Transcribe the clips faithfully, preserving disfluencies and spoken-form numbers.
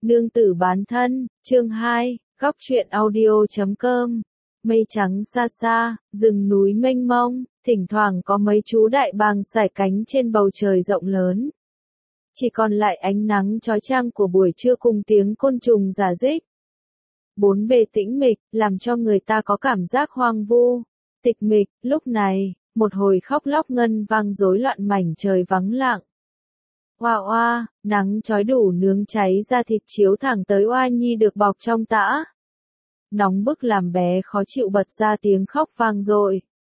Nương tử bán thân, chương hai, góc truyện audio chấm com. Mây trắng xa xa, rừng núi mênh mông, thỉnh thoảng có mấy chú đại bàng sải cánh trên bầu trời rộng lớn. Chỉ còn lại ánh nắng chói chang của buổi trưa cùng tiếng côn trùng rả rích. Bốn bề tĩnh mịch, làm cho người ta có cảm giác hoang vu, tịch mịch. Lúc này, một hồi khóc lóc ngân vang rối loạn mảnh trời vắng lặng. Oa oa, nắng chói đủ nướng cháy da thịt chiếu thẳng tới Oa Nhi được bọc trong tã. Nóng bức làm bé khó chịu bật ra tiếng khóc vang dội.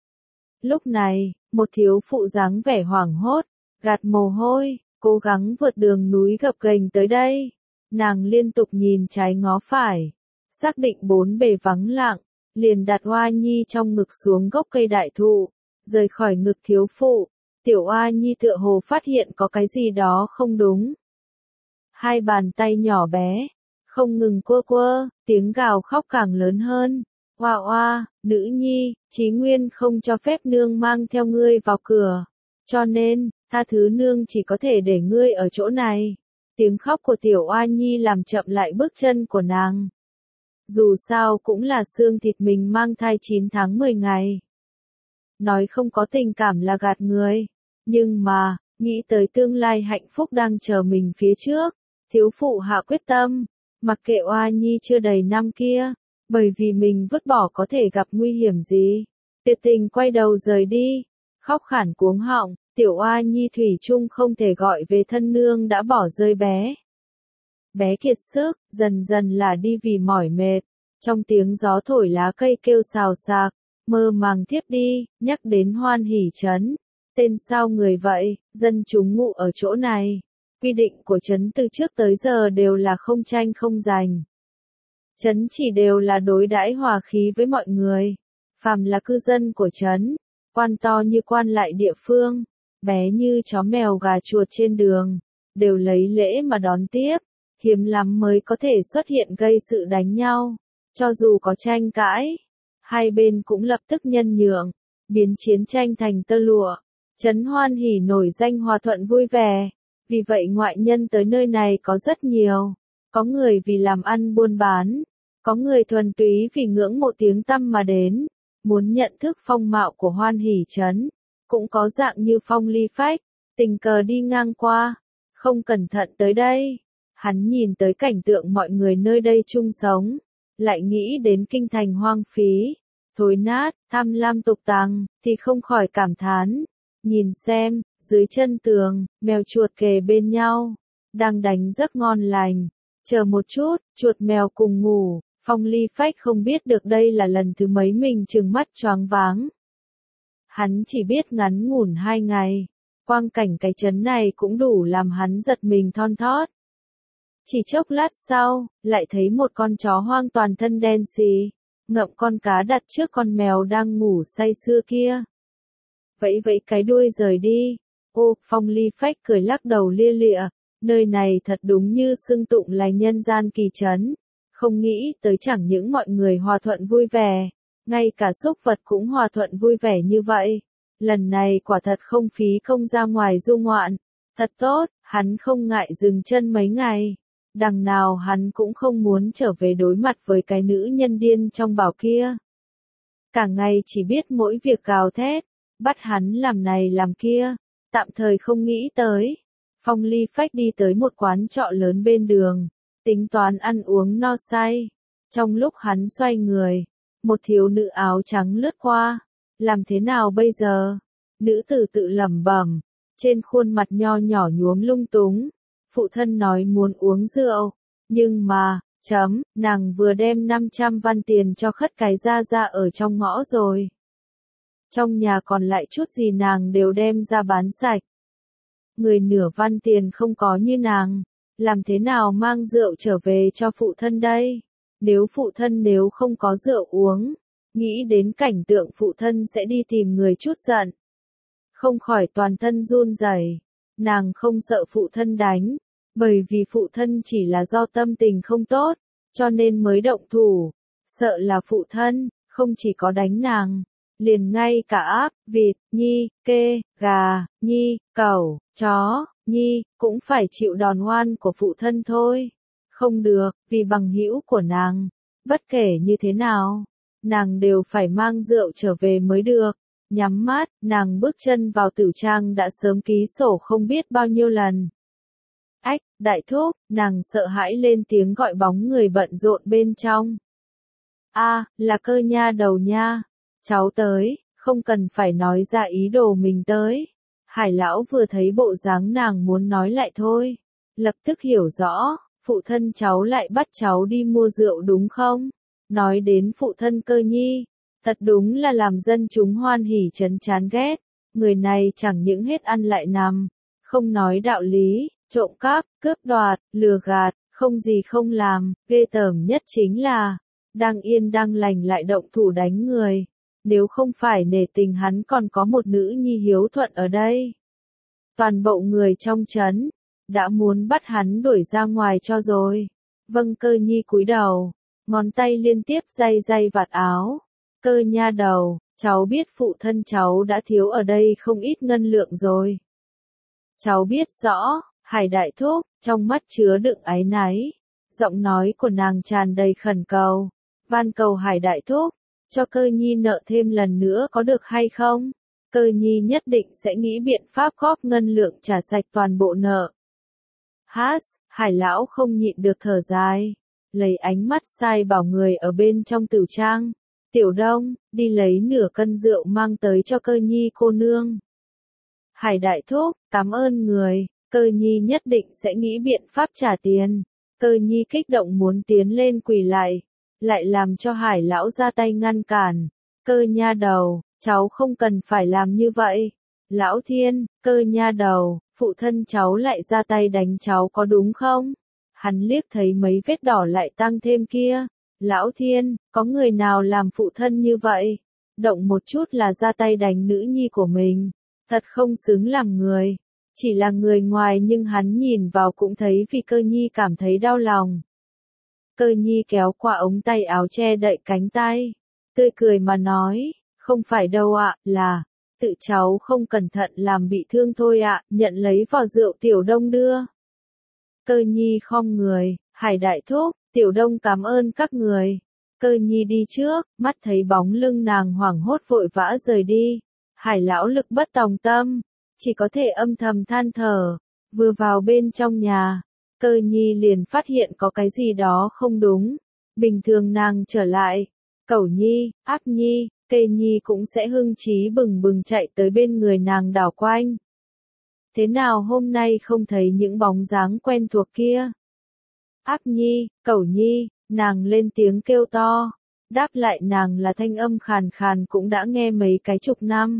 Lúc này, một thiếu phụ dáng vẻ hoảng hốt, gạt mồ hôi, cố gắng vượt đường núi gập ghềnh tới đây. Nàng liên tục nhìn trái ngó phải, xác định bốn bề vắng lặng, liền đặt Oa Nhi trong ngực xuống gốc cây đại thụ, rời khỏi ngực thiếu phụ. Tiểu Oa Nhi tựa hồ phát hiện có cái gì đó không đúng. Hai bàn tay nhỏ bé, không ngừng quơ quơ, tiếng gào khóc càng lớn hơn. Oa oa, nữ nhi, Chí Nguyên không cho phép nương mang theo ngươi vào cửa. Cho nên, tha thứ nương chỉ có thể để ngươi ở chỗ này. Tiếng khóc của tiểu Oa Nhi làm chậm lại bước chân của nàng. Dù sao cũng là xương thịt mình mang thai chín tháng mười ngày. Nói không có tình cảm là gạt người. Nhưng mà, nghĩ tới tương lai hạnh phúc đang chờ mình phía trước, thiếu phụ hạ quyết tâm, mặc kệ Oa Nhi chưa đầy năm kia, bởi vì mình vứt bỏ có thể gặp nguy hiểm gì. Tuyệt tình quay đầu rời đi, khóc khản cuống họng, tiểu Oa Nhi thủy chung không thể gọi về thân nương đã bỏ rơi bé. Bé kiệt sức, dần dần là đi vì mỏi mệt, trong tiếng gió thổi lá cây kêu xào xạc, mơ màng thiếp đi, nhắc đến Hoan Hỷ trấn. Tên sao người vậy, dân chúng ngụ ở chỗ này. Quy định của trấn từ trước tới giờ đều là không tranh không giành. Trấn chỉ đều là đối đãi hòa khí với mọi người. Phàm là cư dân của trấn, quan to như quan lại địa phương, bé như chó mèo gà chuột trên đường, đều lấy lễ mà đón tiếp. Hiếm lắm mới có thể xuất hiện gây sự đánh nhau. Cho dù có tranh cãi, hai bên cũng lập tức nhân nhượng, biến chiến tranh thành tơ lụa. Trấn Hoan Hỷ nổi danh hòa thuận vui vẻ, vì vậy ngoại nhân tới nơi này có rất nhiều, có người vì làm ăn buôn bán, có người thuần túy vì ngưỡng mộ tiếng tăm mà đến, muốn nhận thức phong mạo của Hoan Hỷ trấn, cũng có dạng như Phong Ly Phách, tình cờ đi ngang qua, không cẩn thận tới đây, hắn nhìn tới cảnh tượng mọi người nơi đây chung sống, lại nghĩ đến kinh thành hoang phí, thối nát, tham lam tục tàng, thì không khỏi cảm thán. Nhìn xem, dưới chân tường, mèo chuột kề bên nhau, đang đánh giấc ngon lành. Chờ một chút, chuột mèo cùng ngủ, Phong Ly Phách không biết được đây là lần thứ mấy mình trừng mắt choáng váng. Hắn chỉ biết ngắn ngủn hai ngày, quang cảnh cái trấn này cũng đủ làm hắn giật mình thon thót. Chỉ chốc lát sau, lại thấy một con chó hoang toàn thân đen xì, ngậm con cá đặt trước con mèo đang ngủ say sưa kia. Vẫy vẫy cái đuôi rời đi. Ô, Phong Ly Phách cười lắc đầu lia lịa, nơi này thật đúng như xưng tụng là nhân gian kỳ trấn. Không nghĩ tới chẳng những mọi người hòa thuận vui vẻ, ngay cả súc vật cũng hòa thuận vui vẻ như vậy. Lần này quả thật không phí công ra ngoài du ngoạn. Thật tốt, hắn không ngại dừng chân mấy ngày. Đằng nào hắn cũng không muốn trở về đối mặt với cái nữ nhân điên trong bảo kia. Cả ngày chỉ biết mỗi việc gào thét. Bắt hắn làm này làm kia, tạm thời không nghĩ tới. Phong Ly Phách đi tới một quán trọ lớn bên đường, tính toán ăn uống no say. Trong lúc hắn xoay người, một thiếu nữ áo trắng lướt qua. Làm thế nào bây giờ? Nữ tử tự lẩm bẩm, trên khuôn mặt nho nhỏ nhuốm lung túng. Phụ thân nói muốn uống rượu, nhưng mà, chấm, nàng vừa đem năm trăm văn tiền cho khất cái ra ra ở trong ngõ rồi. Trong nhà còn lại chút gì nàng đều đem ra bán sạch. Người nửa văn tiền không có như nàng, làm thế nào mang rượu trở về cho phụ thân đây? Nếu phụ thân nếu không có rượu uống, nghĩ đến cảnh tượng phụ thân sẽ đi tìm người chút giận. Không khỏi toàn thân run rẩy. Nàng không sợ phụ thân đánh, bởi vì phụ thân chỉ là do tâm tình không tốt, cho nên mới động thủ. Sợ là phụ thân, không chỉ có đánh nàng. Liền ngay cả áp, vịt, nhi, kê, gà, nhi, cẩu, chó, nhi, cũng phải chịu đòn oan của phụ thân thôi. Không được, vì bằng hữu của nàng. Bất kể như thế nào, nàng đều phải mang rượu trở về mới được. Nhắm mắt, nàng bước chân vào tử trang đã sớm ký sổ không biết bao nhiêu lần. Ách, đại thúc, nàng sợ hãi lên tiếng gọi bóng người bận rộn bên trong. A, là Cơ nha đầu nha. Cháu tới, không cần phải nói ra ý đồ mình tới. Hải lão vừa thấy bộ dáng nàng muốn nói lại thôi. Lập tức hiểu rõ, phụ thân cháu lại bắt cháu đi mua rượu đúng không? Nói đến phụ thân Cơ nhi, thật đúng là làm dân chúng hoan hỉ chấn chán ghét. Người này chẳng những hết ăn lại nằm, không nói đạo lý, trộm cắp, cướp đoạt, lừa gạt, không gì không làm, ghê tởm nhất chính là, đang yên đang lành lại động thủ đánh người. Nếu không phải nể tình hắn còn có một nữ nhi hiếu thuận ở đây. Toàn bộ người trong trấn đã muốn bắt hắn đuổi ra ngoài cho rồi. Vâng, Cơ nhi cúi đầu, ngón tay liên tiếp day day vạt áo. Cơ nha đầu, cháu biết phụ thân cháu đã thiếu ở đây không ít ngân lượng rồi. Cháu biết rõ, Hải đại thúc, trong mắt chứa đựng áy náy. Giọng nói của nàng tràn đầy khẩn cầu. Van cầu Hải đại thúc, cho Cơ nhi nợ thêm lần nữa có được hay không? Cơ nhi nhất định sẽ nghĩ biện pháp góp ngân lượng trả sạch toàn bộ nợ. Hát, Hải lão không nhịn được thở dài, lấy ánh mắt sai bảo người ở bên trong tử trang. Tiểu Đông, đi lấy nửa cân rượu mang tới cho Cơ nhi cô nương. Hải đại thúc, cảm ơn người, Cơ nhi nhất định sẽ nghĩ biện pháp trả tiền. Cơ nhi kích động muốn tiến lên quỳ lại, lại làm cho Hải lão ra tay ngăn cản. Cơ nha đầu, cháu không cần phải làm như vậy. Lão Thiên, Cơ nha đầu, phụ thân cháu lại ra tay đánh cháu có đúng không? Hắn liếc thấy mấy vết đỏ lại tăng thêm kia. Lão Thiên, có người nào làm phụ thân như vậy? Động một chút là ra tay đánh nữ nhi của mình. Thật không xứng làm người. Chỉ là người ngoài nhưng hắn nhìn vào cũng thấy vì Cơ nhi cảm thấy đau lòng. Cơ nhi kéo qua ống tay áo che đậy cánh tay. Tươi cười mà nói, không phải đâu ạ, là, tự cháu không cẩn thận làm bị thương thôi ạ, nhận lấy vò rượu Tiểu Đông đưa. Cơ nhi khom người, Hải đại thúc, Tiểu Đông cảm ơn các người. Cơ nhi đi trước, mắt thấy bóng lưng nàng hoảng hốt vội vã rời đi. Hải lão lực bất tòng tâm, chỉ có thể âm thầm than thở. Vừa vào bên trong nhà, Cơ nhi liền phát hiện có cái gì đó không đúng. Bình thường nàng trở lại, Cẩu nhi, Áp nhi, Kê nhi cũng sẽ hưng trí bừng bừng chạy tới bên người nàng đảo quanh. Thế nào hôm nay không thấy những bóng dáng quen thuộc kia? Áp nhi, Cẩu nhi, nàng lên tiếng kêu to. Đáp lại nàng là thanh âm khàn khàn cũng đã nghe mấy cái chục năm.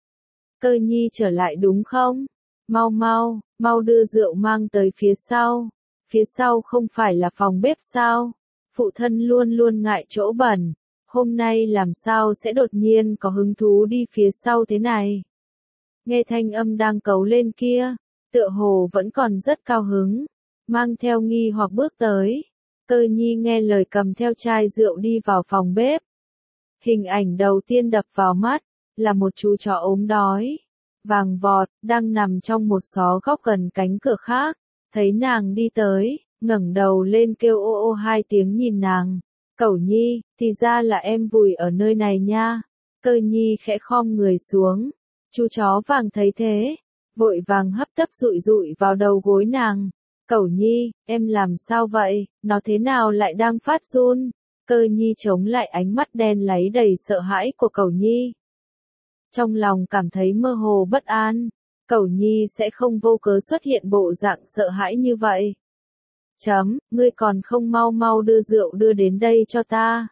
Cơ nhi trở lại đúng không? Mau mau, mau đưa rượu mang tới phía sau. Phía sau không phải là phòng bếp sao? Phụ thân luôn luôn ngại chỗ bẩn. Hôm nay làm sao sẽ đột nhiên có hứng thú đi phía sau thế này? Nghe thanh âm đang cấu lên kia, tựa hồ vẫn còn rất cao hứng. Mang theo nghi hoặc bước tới. Cơ nhi nghe lời cầm theo chai rượu đi vào phòng bếp. Hình ảnh đầu tiên đập vào mắt, là một chú chó ốm đói, vàng vọt, đang nằm trong một xó góc gần cánh cửa khác. Thấy nàng đi tới, ngẩng đầu lên kêu ô ô hai tiếng nhìn nàng. Cẩu nhi, thì ra là em vùi ở nơi này nha. Cơ nhi khẽ khom người xuống. Chú chó vàng thấy thế, vội vàng hấp tấp dụi dụi vào đầu gối nàng. Cẩu nhi, em làm sao vậy, nó thế nào lại đang phát run? Cơ nhi chống lại ánh mắt đen láy đầy sợ hãi của Cẩu nhi. Trong lòng cảm thấy mơ hồ bất an, Cẩu nhi sẽ không vô cớ xuất hiện bộ dạng sợ hãi như vậy. Chấm, ngươi còn không mau mau đưa rượu đưa đến đây cho ta.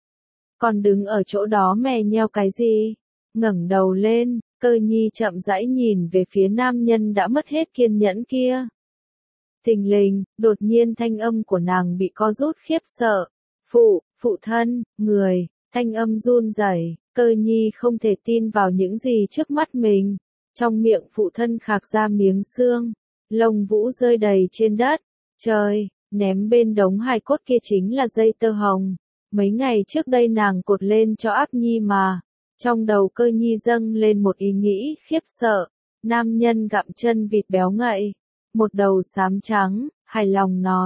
Còn đứng ở chỗ đó mè nheo cái gì? Ngẩng đầu lên, Cơ nhi chậm rãi nhìn về phía nam nhân đã mất hết kiên nhẫn kia. Thình lình, đột nhiên thanh âm của nàng bị co rút khiếp sợ. Phụ, phụ thân, người, thanh âm run rẩy. Cơ nhi không thể tin vào những gì trước mắt mình. Trong miệng phụ thân khạc ra miếng xương, lông vũ rơi đầy trên đất. Trời, ném bên đống hài cốt kia chính là dây tơ hồng. Mấy ngày trước đây nàng cột lên cho Áp nhi mà. Trong đầu Cơ nhi dâng lên một ý nghĩ khiếp sợ. Nam nhân gặm chân vịt béo ngậy, một đầu xám trắng, hài lòng nói,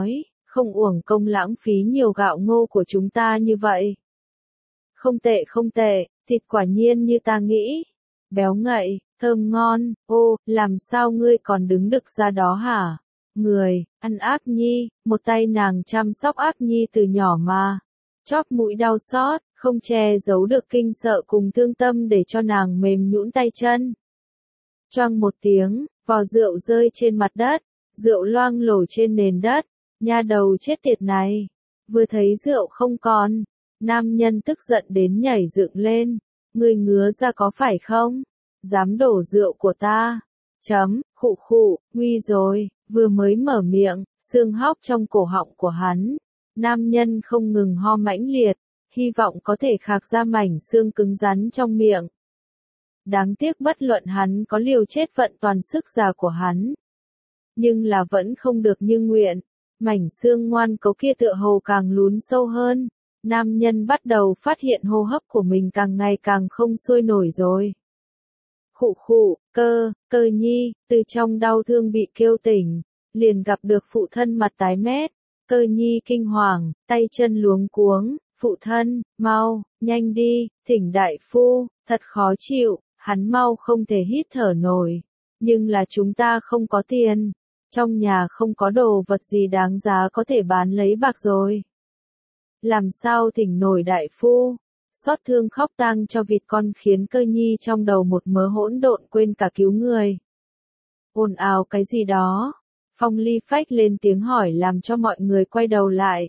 Không uổng công lãng phí nhiều gạo ngô của chúng ta như vậy. Không tệ không tệ, thịt quả nhiên như ta nghĩ. Béo ngậy, thơm ngon, ô, làm sao ngươi còn đứng đực ra đó hả? Người, ăn Áp Nhi, một tay nàng chăm sóc Áp Nhi từ nhỏ mà. Chóp mũi đau xót, không che giấu được kinh sợ cùng thương tâm để cho nàng mềm nhũn tay chân. Choang một tiếng, vò rượu rơi trên mặt đất, rượu loang lổ trên nền đất, nha đầu chết tiệt này. Vừa thấy rượu không còn, nam nhân tức giận đến nhảy dựng lên, ngươi ngứa ra có phải không? Dám đổ rượu của ta. Chấm, khụ khụ, nguy rồi, vừa mới mở miệng, xương hóc trong cổ họng của hắn. Nam nhân không ngừng ho mãnh liệt, hy vọng có thể khạc ra mảnh xương cứng rắn trong miệng. Đáng tiếc bất luận hắn có liều chết vận toàn sức già của hắn. Nhưng là vẫn không được như nguyện, mảnh xương ngoan cấu kia tựa hồ càng lún sâu hơn. Nam nhân bắt đầu phát hiện hô hấp của mình càng ngày càng không sôi nổi rồi. Khụ khụ, cơ, cơ nhi, từ trong đau thương bị kêu tỉnh, liền gặp được phụ thân mặt tái mét. Cơ nhi kinh hoàng, tay chân luống cuống, phụ thân, mau, nhanh đi, thỉnh đại phu, thật khó chịu, hắn mau không thể hít thở nổi. Nhưng là chúng ta không có tiền, trong nhà không có đồ vật gì đáng giá có thể bán lấy bạc rồi. Làm sao thỉnh nổi đại phu? Xót thương khóc tang cho vịt con khiến cơ nhi trong đầu một mớ hỗn độn quên cả cứu người. Ồn ào cái gì đó? Phong Ly Phách lên tiếng hỏi làm cho mọi người quay đầu lại.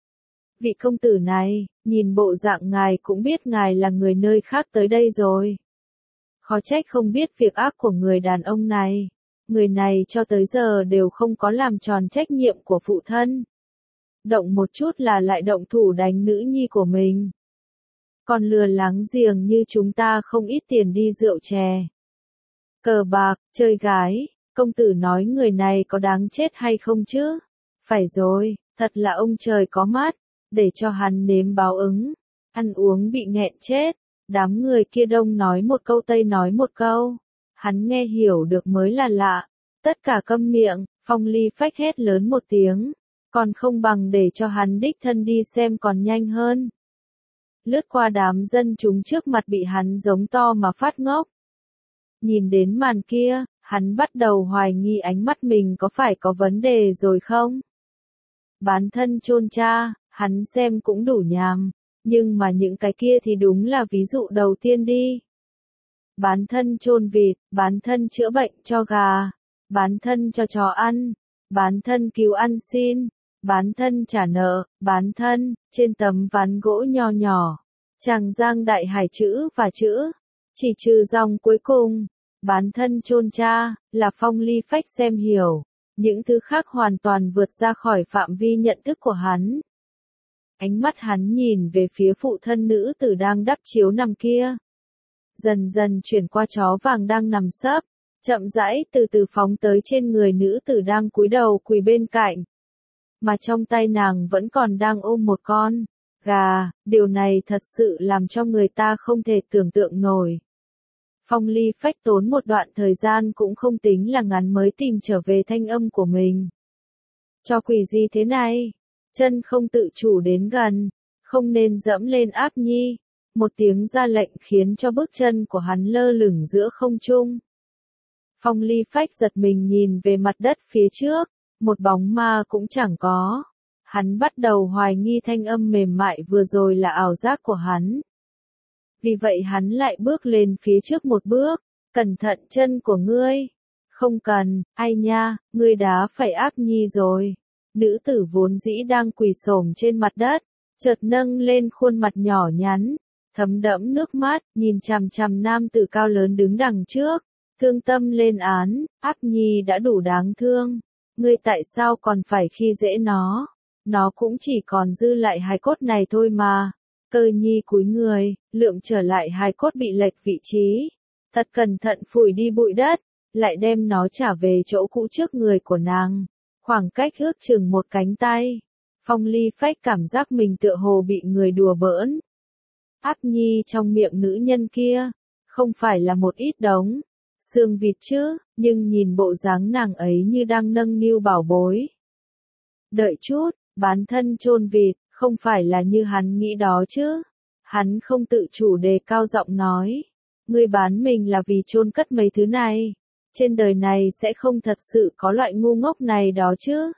Vị công tử này, nhìn bộ dạng ngài cũng biết ngài là người nơi khác tới đây rồi. Khó trách không biết việc ác của người đàn ông này. Người này cho tới giờ đều không có làm tròn trách nhiệm của phụ thân. Động một chút là lại động thủ đánh nữ nhi của mình. Còn lừa láng giềng như chúng ta không ít tiền đi rượu chè, cờ bạc, chơi gái. Công tử nói người này có đáng chết hay không chứ? Phải rồi, thật là ông trời có mắt, để cho hắn nếm báo ứng. Ăn uống bị nghẹn chết, đám người kia đông nói một câu tây nói một câu. Hắn nghe hiểu được mới là lạ. Tất cả câm miệng, Phong Ly Phách hét lớn một tiếng. Còn không bằng để cho hắn đích thân đi xem còn nhanh hơn. Lướt qua đám dân chúng trước mặt bị hắn giống to mà phát ngốc. Nhìn đến màn kia, hắn bắt đầu hoài nghi ánh mắt mình có phải có vấn đề rồi không? Bán thân chôn cha, hắn xem cũng đủ nhàm, nhưng mà những cái kia thì đúng là ví dụ đầu tiên đi. Bán thân chôn vịt, bán thân chữa bệnh cho gà, bán thân cho chó ăn, bán thân cứu ăn xin, bán thân trả nợ, bán thân, trên tấm ván gỗ nho nhỏ, Tràng Giang Đại Hải chữ và chữ, chỉ trừ dòng cuối cùng. Bán thân chôn cha, là Phong Ly Phách xem hiểu, những thứ khác hoàn toàn vượt ra khỏi phạm vi nhận thức của hắn. Ánh mắt hắn nhìn về phía phụ thân nữ tử đang đắp chiếu nằm kia. Dần dần chuyển qua chó vàng đang nằm sấp, chậm rãi từ từ phóng tới trên người nữ tử đang cúi đầu quỳ bên cạnh. Mà trong tay nàng vẫn còn đang ôm một con gà, điều này thật sự làm cho người ta không thể tưởng tượng nổi. Phong Ly Phách tốn một đoạn thời gian cũng không tính là ngắn mới tìm trở về thanh âm của mình. Cho quỷ gì thế này? Chân không tự chủ đến gần, không nên dẫm lên Áp Nhi. Một tiếng ra lệnh khiến cho bước chân của hắn lơ lửng giữa không trung. Phong Ly Phách giật mình nhìn về mặt đất phía trước, một bóng ma cũng chẳng có. Hắn bắt đầu hoài nghi thanh âm mềm mại vừa rồi là ảo giác của hắn. Vì vậy hắn lại bước lên phía trước một bước, cẩn thận chân của ngươi. Không cần, ai nha, ngươi đá phải Áp Nhi rồi. Nữ tử vốn dĩ đang quỳ xổm trên mặt đất, chợt nâng lên khuôn mặt nhỏ nhắn, thấm đẫm nước mắt, nhìn chằm chằm nam tử cao lớn đứng đằng trước, thương tâm lên án, Áp Nhi đã đủ đáng thương. Ngươi tại sao còn phải khi dễ nó? Nó cũng chỉ còn dư lại hài cốt này thôi mà. Cơ nhi cúi người, lượm trở lại hài cốt bị lệch vị trí. Thật cẩn thận phủi đi bụi đất, lại đem nó trả về chỗ cũ trước người của nàng. Khoảng cách ước chừng một cánh tay. Phong Ly Phách cảm giác mình tựa hồ bị người đùa bỡn. Áp Nhi trong miệng nữ nhân kia, không phải là một ít đống xương vịt chứ, nhưng nhìn bộ dáng nàng ấy như đang nâng niu bảo bối. Đợi chút, Bán thân chôn vịt, không phải là như hắn nghĩ đó chứ. Hắn không tự chủ đề cao giọng nói. Ngươi bán mình là vì chôn cất mấy thứ này. Trên đời này sẽ không thật sự có loại ngu ngốc này đó chứ.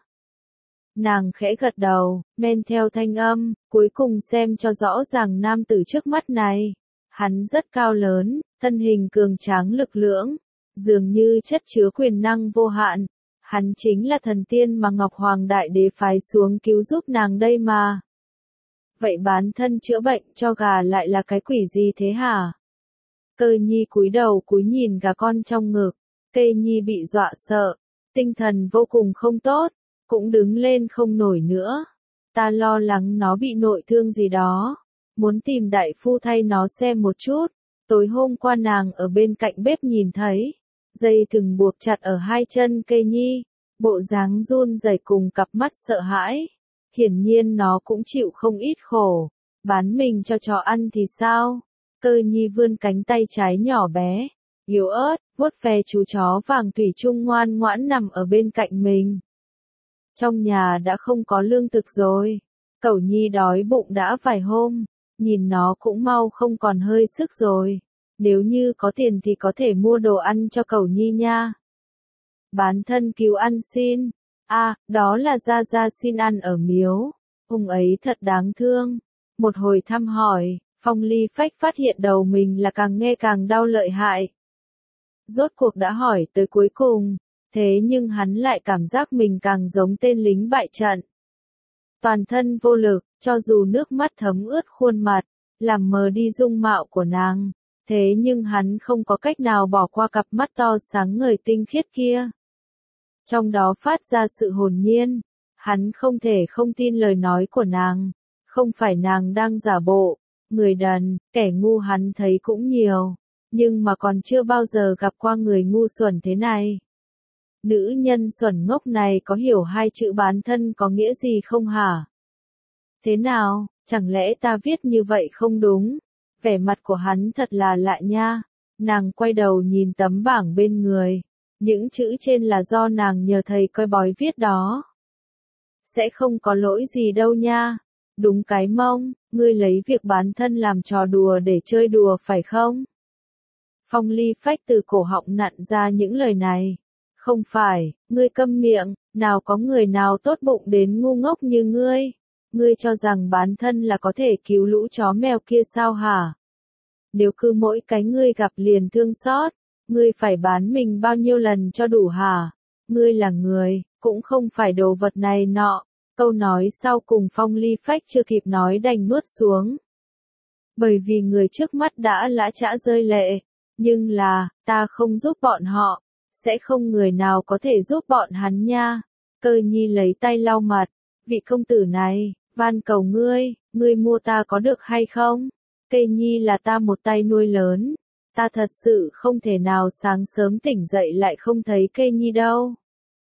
Nàng khẽ gật đầu, men theo thanh âm, cuối cùng xem cho rõ ràng nam tử trước mắt này. Hắn rất cao lớn, thân hình cường tráng lực lưỡng, dường như chất chứa quyền năng vô hạn. Hắn chính là thần tiên mà Ngọc Hoàng Đại Đế phái xuống cứu giúp nàng đây mà. Vậy bán thân chữa bệnh cho gà lại là cái quỷ gì thế hả? Cơ nhi cúi đầu cúi nhìn gà con trong ngực, Kê nhi bị dọa sợ, tinh thần vô cùng không tốt, cũng đứng lên không nổi nữa. Ta lo lắng nó bị nội thương gì đó, muốn tìm đại phu thay nó xem một chút. Tối hôm qua nàng ở bên cạnh bếp nhìn thấy, dây thừng buộc chặt ở hai chân Kê nhi, bộ dáng run rẩy cùng cặp mắt sợ hãi. Hiển nhiên nó cũng chịu không ít khổ, bán mình cho chó ăn thì sao? Cơ nhi vươn cánh tay trái nhỏ bé, yếu ớt, vuốt ve chú chó vàng thủy chung ngoan ngoãn nằm ở bên cạnh mình. Trong nhà đã không có lương thực rồi, Cẩu nhi đói bụng đã vài hôm, nhìn nó cũng mau không còn hơi sức rồi. Nếu như có tiền thì có thể mua đồ ăn cho Cẩu nhi nha. Bán thân cứu ăn xin. À, đó là Gia Gia xin ăn ở miếu. Ông ấy thật đáng thương. Một hồi thăm hỏi, Phong Ly Phách phát hiện đầu mình là càng nghe càng đau lợi hại. Rốt cuộc đã hỏi tới cuối cùng, thế nhưng hắn lại cảm giác mình càng giống tên lính bại trận. Toàn thân vô lực, cho dù nước mắt thấm ướt khuôn mặt, làm mờ đi dung mạo của nàng, thế nhưng hắn không có cách nào bỏ qua cặp mắt to sáng ngời tinh khiết kia. Trong đó phát ra sự hồn nhiên, hắn không thể không tin lời nói của nàng, không phải nàng đang giả bộ, người đần, kẻ ngu hắn thấy cũng nhiều, nhưng mà còn chưa bao giờ gặp qua người ngu xuẩn thế này. Nữ nhân xuẩn ngốc này có hiểu hai chữ bán thân có nghĩa gì không hả? Thế nào, chẳng lẽ ta viết như vậy không đúng? Vẻ mặt của hắn thật là lạ nha. Nàng quay đầu nhìn tấm bảng bên người. Những chữ trên là do nàng nhờ thầy coi bói viết đó. Sẽ không có lỗi gì đâu nha. Đúng cái mông, ngươi lấy việc bán thân làm trò đùa để chơi đùa phải không? Phong Ly Phách từ cổ họng nặn ra những lời này. Không phải, ngươi câm miệng, nào có người nào tốt bụng đến ngu ngốc như ngươi. Ngươi cho rằng bán thân là có thể cứu lũ chó mèo kia sao hả? Nếu cứ mỗi cái ngươi gặp liền thương xót, ngươi phải bán mình bao nhiêu lần cho đủ hả? Ngươi là người, cũng không phải đồ vật này nọ. Câu nói sau cùng Phong Ly Phách chưa kịp nói đành nuốt xuống. Bởi vì người trước mắt đã lã chã rơi lệ. Nhưng là, ta không giúp bọn họ. Sẽ không người nào có thể giúp bọn hắn nha. Cơ nhi lấy tay lau mặt. Vị công tử này, van cầu ngươi, ngươi mua ta có được hay không? Kê nhi là ta một tay nuôi lớn. Ta thật sự không thể nào sáng sớm tỉnh dậy lại không thấy Kê nhi đâu.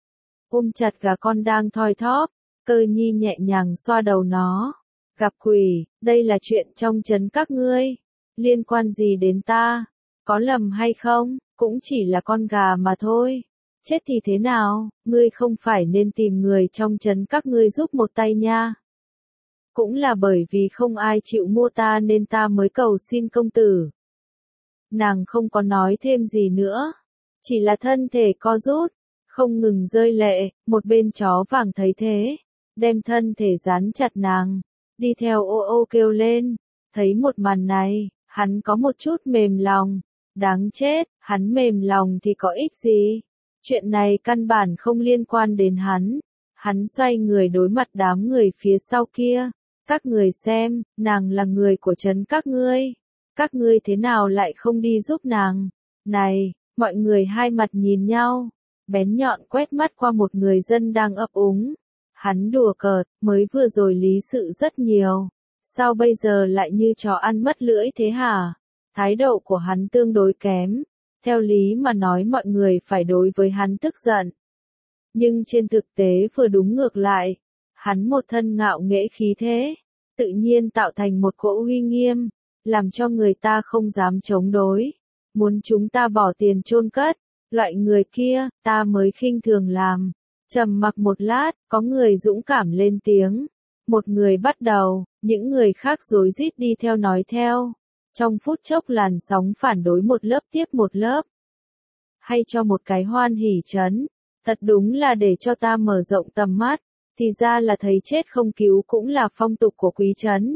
Ôm chặt gà con đang thoi thóp, Cơ nhi nhẹ nhàng xoa đầu nó. Gặp quỷ, đây là chuyện trong trấn các ngươi. Liên quan gì đến ta? Có lầm hay không? Cũng chỉ là con gà mà thôi. Chết thì thế nào, ngươi không phải nên tìm người trong trấn các ngươi giúp một tay nha. Cũng là bởi vì không ai chịu mua ta nên ta mới cầu xin công tử. Nàng không có nói thêm gì nữa. Chỉ là thân thể co rút, không ngừng rơi lệ, một bên chó vàng thấy thế. Đem thân thể dán chặt nàng, đi theo ô ô kêu lên. Thấy một màn này, hắn có một chút mềm lòng. Đáng chết, hắn mềm lòng thì có ích gì? Chuyện này căn bản không liên quan đến hắn. Hắn xoay người đối mặt đám người phía sau kia. Các người xem, nàng là người của trấn các ngươi. Các ngươi thế nào lại không đi giúp nàng? Này, mọi người hai mặt nhìn nhau. Bén nhọn quét mắt qua một người dân đang ấp úng. Hắn đùa cợt, mới vừa rồi lý sự rất nhiều. Sao bây giờ lại như chó ăn mất lưỡi thế hả? Thái độ của hắn tương đối kém. Theo lý mà nói mọi người phải đối với hắn tức giận. Nhưng trên thực tế vừa đúng ngược lại. Hắn một thân ngạo nghễ khí thế. Tự nhiên tạo thành một cỗ uy nghiêm. Làm cho người ta không dám chống đối. Muốn chúng ta bỏ tiền chôn cất. Loại người kia, ta mới khinh thường làm. Trầm mặc một lát, có người dũng cảm lên tiếng. Một người bắt đầu, những người khác rối rít đi theo nói theo. Trong phút chốc làn sóng phản đối một lớp tiếp một lớp. Hay cho một cái hoan hỉ chấn. Thật đúng là để cho ta mở rộng tầm mắt. Thì ra là thấy chết không cứu cũng là phong tục của quý trấn.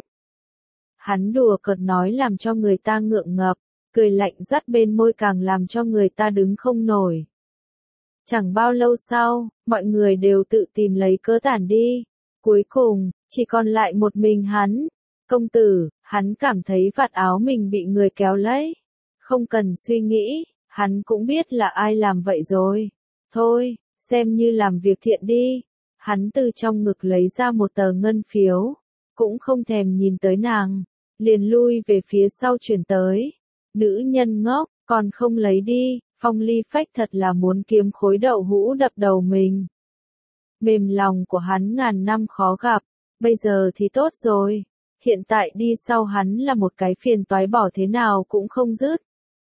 Hắn đùa cợt nói làm cho người ta ngượng ngập. Cười lạnh dắt bên môi càng làm cho người ta đứng không nổi. Chẳng bao lâu sau, mọi người đều tự tìm lấy cớ tản đi. Cuối cùng, chỉ còn lại một mình hắn. Công tử, hắn cảm thấy vạt áo mình bị người kéo lấy. Không cần suy nghĩ, hắn cũng biết là ai làm vậy rồi. Thôi, xem như làm việc thiện đi. Hắn từ trong ngực lấy ra một tờ ngân phiếu. Cũng không thèm nhìn tới nàng. Liền lui về phía sau chuyển tới. Nữ nhân ngốc, còn không lấy đi. Phong Ly Phách thật là muốn kiếm khối đậu hũ đập đầu mình. Mềm lòng của hắn ngàn năm khó gặp, bây giờ thì tốt rồi. Hiện tại đi sau hắn là một cái phiền toái bỏ thế nào cũng không dứt.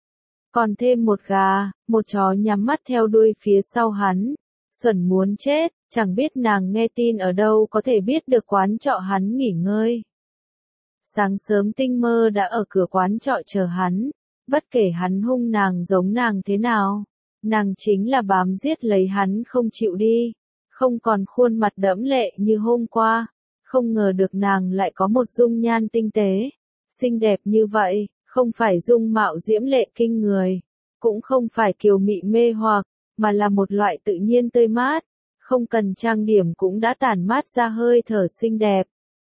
Còn thêm một gà, một chó nhắm mắt theo đuôi phía sau hắn. Xuẩn muốn chết, chẳng biết nàng nghe tin ở đâu có thể biết được quán trọ hắn nghỉ ngơi. Sáng sớm Tinh Mơ đã ở cửa quán trọ chờ hắn. Bất kể hắn hung nàng giống nàng thế nào, nàng chính là bám giết lấy hắn không chịu đi, không còn khuôn mặt đẫm lệ như hôm qua, không ngờ được nàng lại có một dung nhan tinh tế, xinh đẹp như vậy, không phải dung mạo diễm lệ kinh người, cũng không phải kiều mị mê hoặc, mà là một loại tự nhiên tươi mát, không cần trang điểm cũng đã tản mát ra hơi thở xinh đẹp.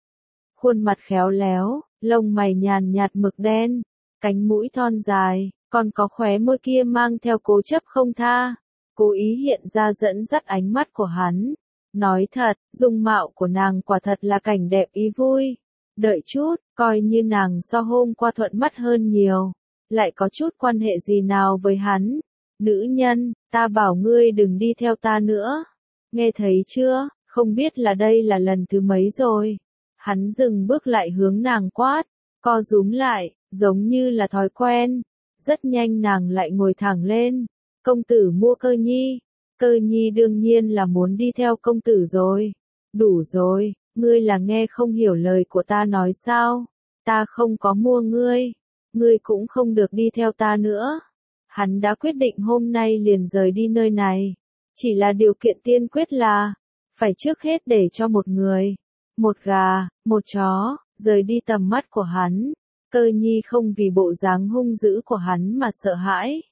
Khuôn mặt khéo léo, lông mày nhàn nhạt mực đen. Cánh mũi thon dài, còn có khóe môi kia mang theo cố chấp không tha, cố ý hiện ra dẫn dắt ánh mắt của hắn. Nói thật, dung mạo của nàng quả thật là cảnh đẹp ý vui. Đợi chút, coi như nàng so hôm qua thuận mắt hơn nhiều, lại có chút quan hệ gì nào với hắn. Nữ nhân, ta bảo ngươi đừng đi theo ta nữa. Nghe thấy chưa, không biết là đây là lần thứ mấy rồi. Hắn dừng bước lại hướng nàng quát, co rúm lại. Giống như là thói quen, rất nhanh nàng lại ngồi thẳng lên. Công tử mua Cơ Nhi, Cơ Nhi đương nhiên là muốn đi theo công tử rồi. Đủ rồi, ngươi là nghe không hiểu lời của ta nói sao? Ta không có mua ngươi, ngươi cũng không được đi theo ta nữa. Hắn đã quyết định hôm nay liền rời đi nơi này. Chỉ là điều kiện tiên quyết là, phải trước hết để cho một người, một gà, một chó, rời đi tầm mắt của hắn. Cơ Nhi không vì bộ dáng hung dữ của hắn mà sợ hãi.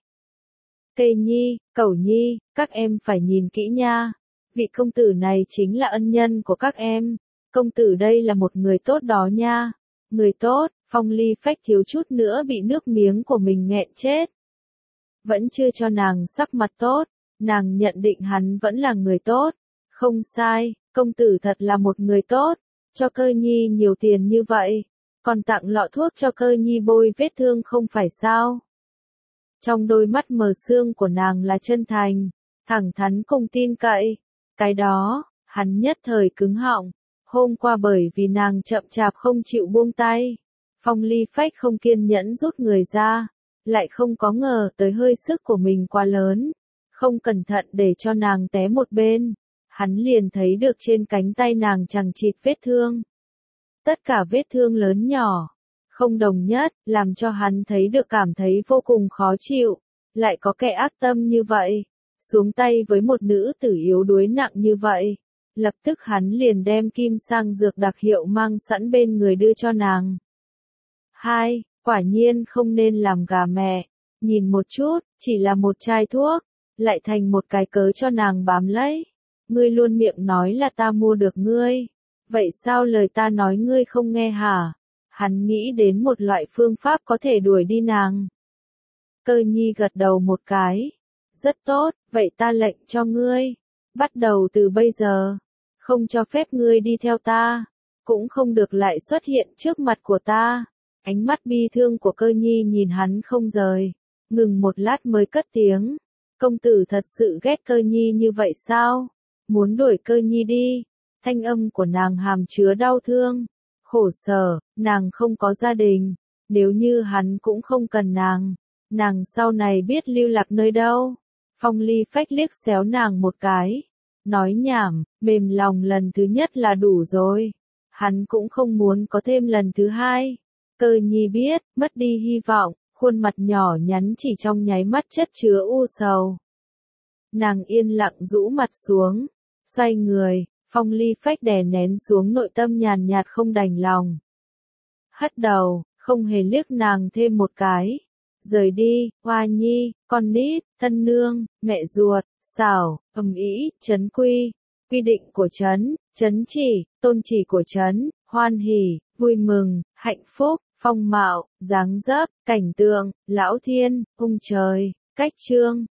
Tê Nhi, Cẩu Nhi, các em phải nhìn kỹ nha. Vị công tử này chính là ân nhân của các em. Công tử đây là một người tốt đó nha. Người tốt, Phong Ly Phách thiếu chút nữa bị nước miếng của mình nghẹn chết. Vẫn chưa cho nàng sắc mặt tốt, nàng nhận định hắn vẫn là người tốt. Không sai, công tử thật là một người tốt, cho Cơ Nhi nhiều tiền như vậy. Còn tặng lọ thuốc cho Cơ Nhi bôi vết thương không phải sao? Trong đôi mắt mờ sương của nàng là chân thành, thẳng thắn cùng tin cậy. Cái đó, hắn nhất thời cứng họng. Hôm qua bởi vì nàng chậm chạp không chịu buông tay, Phong Ly Phách không kiên nhẫn rút người ra, lại không có ngờ tới hơi sức của mình quá lớn, không cẩn thận để cho nàng té một bên. Hắn liền thấy được trên cánh tay nàng chằng chịt vết thương. Tất cả vết thương lớn nhỏ, không đồng nhất, làm cho hắn thấy được cảm thấy vô cùng khó chịu. Lại có kẻ ác tâm như vậy, xuống tay với một nữ tử yếu đuối nặng như vậy. Lập tức hắn liền đem kim sang dược đặc hiệu mang sẵn bên người đưa cho nàng. Hai, quả nhiên không nên làm gà mẹ. Nhìn một chút, chỉ là một chai thuốc, lại thành một cái cớ cho nàng bám lấy. Ngươi luôn miệng nói là ta mua được ngươi. Vậy sao lời ta nói ngươi không nghe hả? Hắn nghĩ đến một loại phương pháp có thể đuổi đi nàng. Cơ Nhi gật đầu một cái. Rất tốt, vậy ta lệnh cho ngươi. Bắt đầu từ bây giờ, không cho phép ngươi đi theo ta, cũng không được lại xuất hiện trước mặt của ta. Ánh mắt bi thương của Cơ Nhi nhìn hắn không rời, ngừng một lát mới cất tiếng. Công tử thật sự ghét Cơ Nhi như vậy sao? Muốn đuổi Cơ Nhi đi? Thanh âm của nàng hàm chứa đau thương, khổ sở, nàng không có gia đình, nếu như hắn cũng không cần nàng, nàng sau này biết lưu lạc nơi đâu. Phong Ly Phách liếc xéo nàng một cái, Nói nhảm, mềm lòng lần thứ nhất là đủ rồi. Hắn cũng không muốn có thêm lần thứ hai. Cơ nhi biết, mất đi hy vọng, khuôn mặt nhỏ nhắn chỉ trong nháy mắt chất chứa u sầu. Nàng yên lặng rũ mặt xuống, xoay người, Phong Ly Phách đè nén xuống nội tâm nhàn nhạt không đành lòng. Hất đầu, không hề liếc nàng thêm một cái. Rời đi, Hoa Nhi, con nít, thân nương, mẹ ruột, xảo, ầm ĩ, trấn quy, quy định của trấn, trấn chỉ, tôn chỉ của trấn, hoan hỉ, vui mừng, hạnh phúc, phong mạo, dáng dấp, cảnh tượng, lão thiên, hung trời, cách trương.